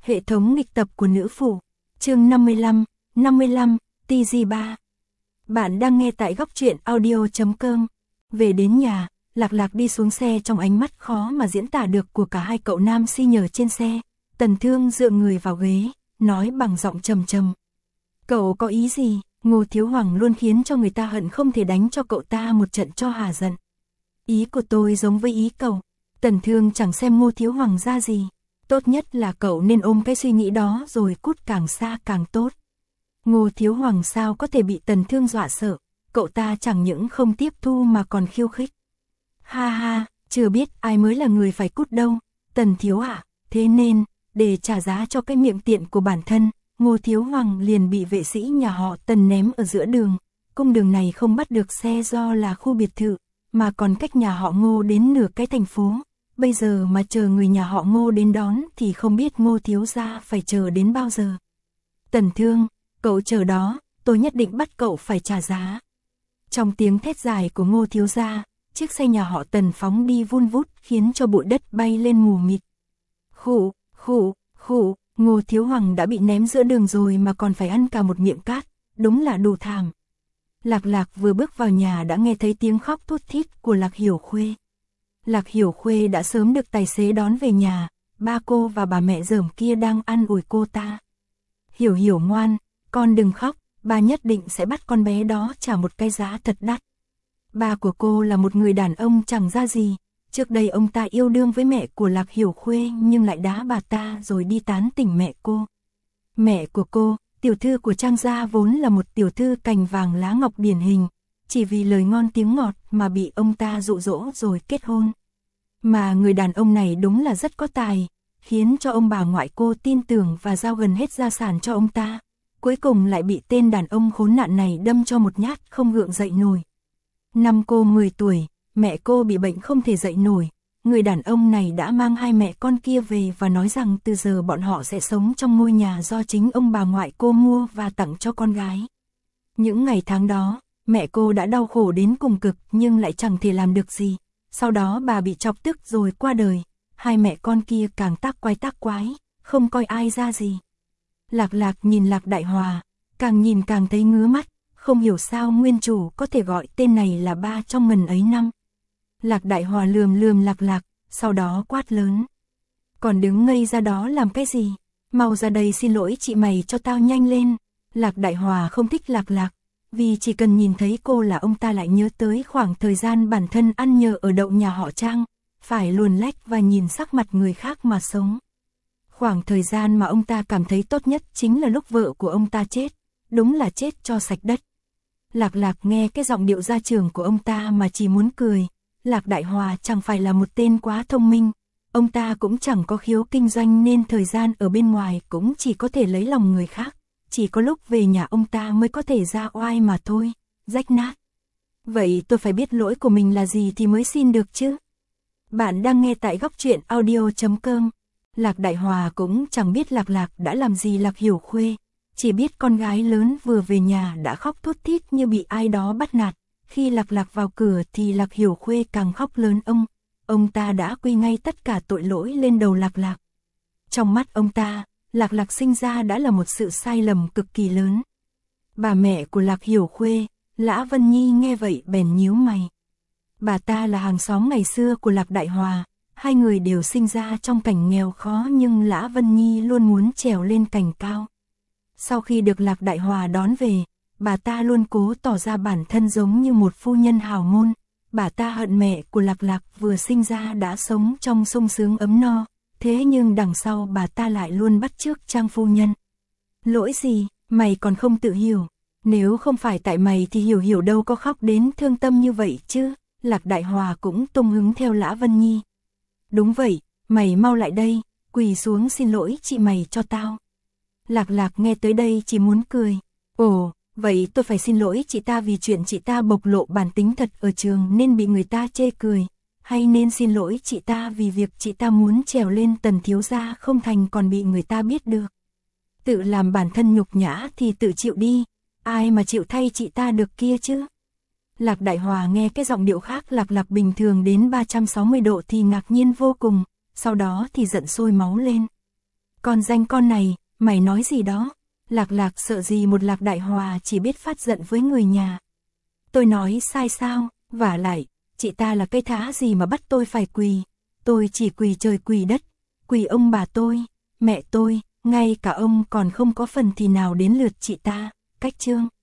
Hệ thống nghịch tập của nữ phụ. Chương 55, TG3. Bạn đang nghe tại góc truyện audio.com. Về đến nhà, Lạc Lạc đi xuống xe trong ánh mắt khó mà diễn tả được của cả hai cậu nam si nhờ trên xe. Tần Thương dựa người vào ghế, nói bằng giọng trầm trầm. Cậu có ý gì? Ngô Thiếu Hoàng luôn khiến cho người ta hận không thể đánh cho cậu ta một trận cho hà giận. Ý của tôi giống với ý cậu. Tần Thương chẳng xem Ngô Thiếu Hoàng ra gì. Tốt nhất là cậu nên ôm cái suy nghĩ đó rồi cút càng xa càng tốt. Ngô Thiếu Hoàng sao có thể bị Tần Thương dọa sợ, cậu ta chẳng những không tiếp thu mà còn khiêu khích. Ha ha, chưa biết ai mới là người phải cút đâu, Tần Thiếu ạ, thế nên, để trả giá cho cái miệng tiện của bản thân, Ngô Thiếu Hoàng liền bị vệ sĩ nhà họ Tần ném ở giữa đường. Cung đường này không bắt được xe do là khu biệt thự, mà còn cách nhà họ Ngô đến nửa cái thành phố. Bây giờ mà chờ người nhà họ Ngô đến đón thì không biết Ngô thiếu gia phải chờ đến bao giờ. Tần Thương, cậu chờ đó, tôi nhất định bắt cậu phải trả giá. Trong tiếng thét dài của Ngô thiếu gia, chiếc xe nhà họ Tần phóng đi vun vút khiến cho bụi đất bay lên mù mịt. Khụ, Ngô Thiếu Hoàng đã bị ném giữa đường rồi mà còn phải ăn cả một miệng cát, đúng là đủ thảm. Lạc Lạc vừa bước vào nhà đã nghe thấy tiếng khóc thút thít của Lạc Hiểu Khuê. Lạc Hiểu Khuê đã sớm được tài xế đón về nhà, ba cô và bà mẹ dởm kia đang an ủi cô ta. Hiểu Hiểu ngoan, con đừng khóc, ba nhất định sẽ bắt con bé đó trả một cái giá thật đắt. Ba của cô là một người đàn ông chẳng ra gì, trước đây ông ta yêu đương với mẹ của Lạc Hiểu Khuê nhưng lại đá bà ta rồi đi tán tỉnh mẹ cô. Mẹ của cô, tiểu thư của Trang gia vốn là một tiểu thư cành vàng lá ngọc điển hình, chỉ vì lời ngon tiếng ngọt mà bị ông ta dụ dỗ rồi kết hôn. Mà người đàn ông này đúng là rất có tài, khiến cho ông bà ngoại cô tin tưởng và giao gần hết gia sản cho ông ta. Cuối cùng lại bị tên đàn ông khốn nạn này đâm cho một nhát không gượng dậy nổi. Năm cô 10 tuổi, mẹ cô bị bệnh không thể dậy nổi. Người đàn ông này đã mang hai mẹ con kia về và nói rằng từ giờ bọn họ sẽ sống trong ngôi nhà do chính ông bà ngoại cô mua và tặng cho con gái. Những ngày tháng đó, mẹ cô đã đau khổ đến cùng cực nhưng lại chẳng thể làm được gì. Sau đó bà bị chọc tức rồi qua đời. Hai mẹ con kia càng tác quái, không coi ai ra gì. Lạc Lạc nhìn Lạc Đại Hòa, càng nhìn càng thấy ngứa mắt, không hiểu sao nguyên chủ có thể gọi tên này là ba trong ngần ấy năm. Lạc Đại Hòa lườm Lạc Lạc, sau đó quát lớn. Còn đứng ngây ra đó làm cái gì? Mau ra đây xin lỗi chị mày cho tao nhanh lên. Lạc Đại Hòa không thích Lạc Lạc, vì chỉ cần nhìn thấy cô là ông ta lại nhớ tới khoảng thời gian bản thân ăn nhờ ở đậu nhà họ Trang, phải luồn lách và nhìn sắc mặt người khác mà sống. Khoảng thời gian mà ông ta cảm thấy tốt nhất chính là lúc vợ của ông ta chết, đúng là chết cho sạch đất. Lạc Lạc nghe cái giọng điệu gia trưởng của ông ta mà chỉ muốn cười. Lạc Đại Hòa chẳng phải là một tên quá thông minh, ông ta cũng chẳng có khiếu kinh doanh nên thời gian ở bên ngoài cũng chỉ có thể lấy lòng người khác, chỉ có lúc về nhà ông ta mới có thể ra oai mà thôi, rách nát. Vậy tôi phải biết lỗi của mình là gì thì mới xin được chứ. Bạn đang nghe tại góc truyện audio.com. Lạc Đại Hòa cũng chẳng biết Lạc Lạc đã làm gì Lạc Hiểu Khuê, chỉ biết con gái lớn vừa về nhà đã khóc thút thít như bị ai đó bắt nạt. Khi Lạc Lạc vào cửa thì Lạc Hiểu Khuê càng khóc lớn ông ta đã quy ngay tất cả tội lỗi lên đầu Lạc Lạc. Trong mắt ông ta, Lạc Lạc sinh ra đã là một sự sai lầm cực kỳ lớn. Bà mẹ của Lạc Hiểu Khuê, Lã Vân Nhi nghe vậy bèn nhíu mày. Bà ta là hàng xóm ngày xưa của Lạc Đại Hòa, hai người đều sinh ra trong cảnh nghèo khó nhưng Lã Vân Nhi luôn muốn trèo lên cành cao. Sau khi được Lạc Đại Hòa đón về, bà ta luôn cố tỏ ra bản thân giống như một phu nhân hào môn. Bà ta hận mẹ của Lạc Lạc vừa sinh ra đã sống trong sung sướng ấm no, thế nhưng đằng sau bà ta lại luôn bắt chước Trang phu nhân. Lỗi gì, mày còn không tự hiểu, nếu không phải tại mày thì Hiểu Hiểu đâu có khóc đến thương tâm như vậy chứ. Lạc Đại Hòa cũng tung hứng theo Lã Vân Nhi. Đúng vậy, mày mau lại đây, quỳ xuống xin lỗi chị mày cho tao. Lạc Lạc nghe tới đây chỉ muốn cười. Ồ, vậy tôi phải xin lỗi chị ta vì chuyện chị ta bộc lộ bản tính thật ở trường nên bị người ta chê cười, hay nên xin lỗi chị ta vì việc chị ta muốn trèo lên Tần thiếu gia không thành còn bị người ta biết được. Tự làm bản thân nhục nhã thì tự chịu đi, ai mà chịu thay chị ta được kia chứ. Lạc Đại Hòa nghe cái giọng điệu khác Lạc Lạc bình thường đến 360 độ thì ngạc nhiên vô cùng, sau đó thì giận sôi máu lên. Còn danh con này, mày nói gì đó? Lạc Lạc sợ gì một Lạc Đại Hòa chỉ biết phát giận với người nhà. Tôi nói sai sao, vả lại, chị ta là cây thá gì mà bắt tôi phải quỳ. Tôi chỉ quỳ trời quỳ đất, quỳ ông bà tôi, mẹ tôi, ngay cả ông còn không có phần thì nào đến lượt chị ta, cách chương.